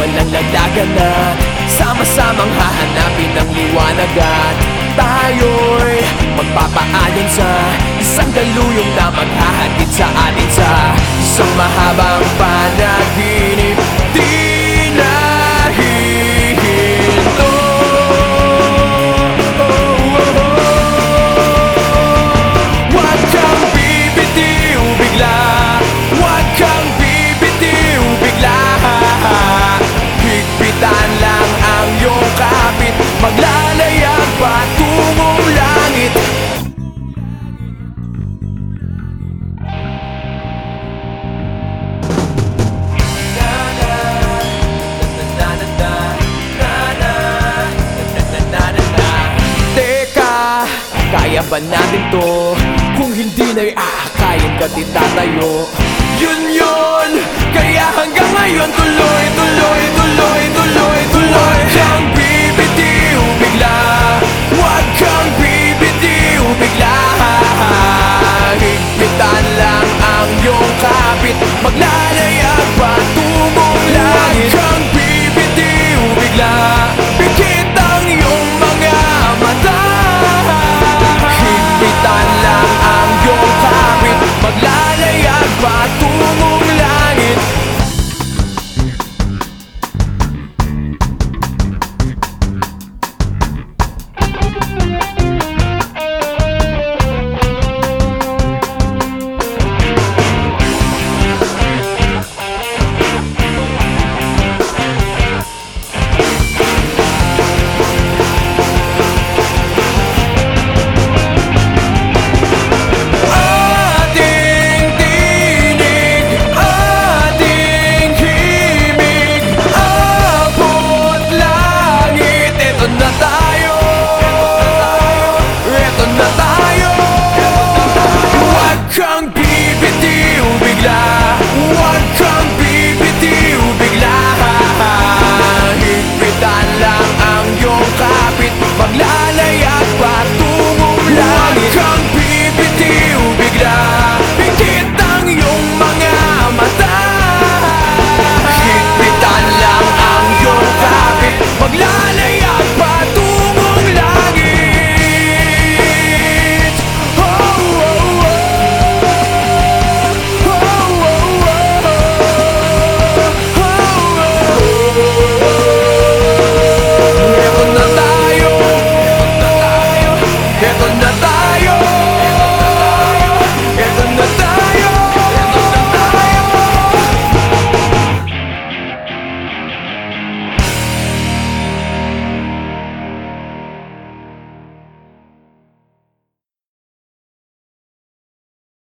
walang laglagan at sama-samang hahanapin ang liwanag at tayo'y magpapaayon sa isang daluyong na maghahatid sa atin sa isang mahabang panaginip. Di nahihinto. Huwag kang bibitiw bigla, huwag kang bibitiw bigla. Higpitan lang ang iyong kapit, maglalayag patungong langit. Teka, kaya ba natin to? Kung hindi na'y aakayin ka di tatayo. Yun, kaya hanggang ngayon tuloy, tuloy, tuloy, tuloy, tuloy. Huwag kang bibitiw bigla, huwag kang bibitiw bigla. Higpitan lang ang iyong kapit, maglalayag patungong langit. Huwag kang bibitiw bigla, pikit ang iyong mga mata. Higpitan lang ang iyong kapit, maglalayag patungong langit. Huwag kang bibitiw bigla, higpitan lang ang iyong kapit, maglalayag patungong langit. Huwag kang bibitiw bigla, pikit ang iyong mga mata. Higpitan lang ang iyong kapit, maglalayag patungong langit. Oh, oh, oh. Eto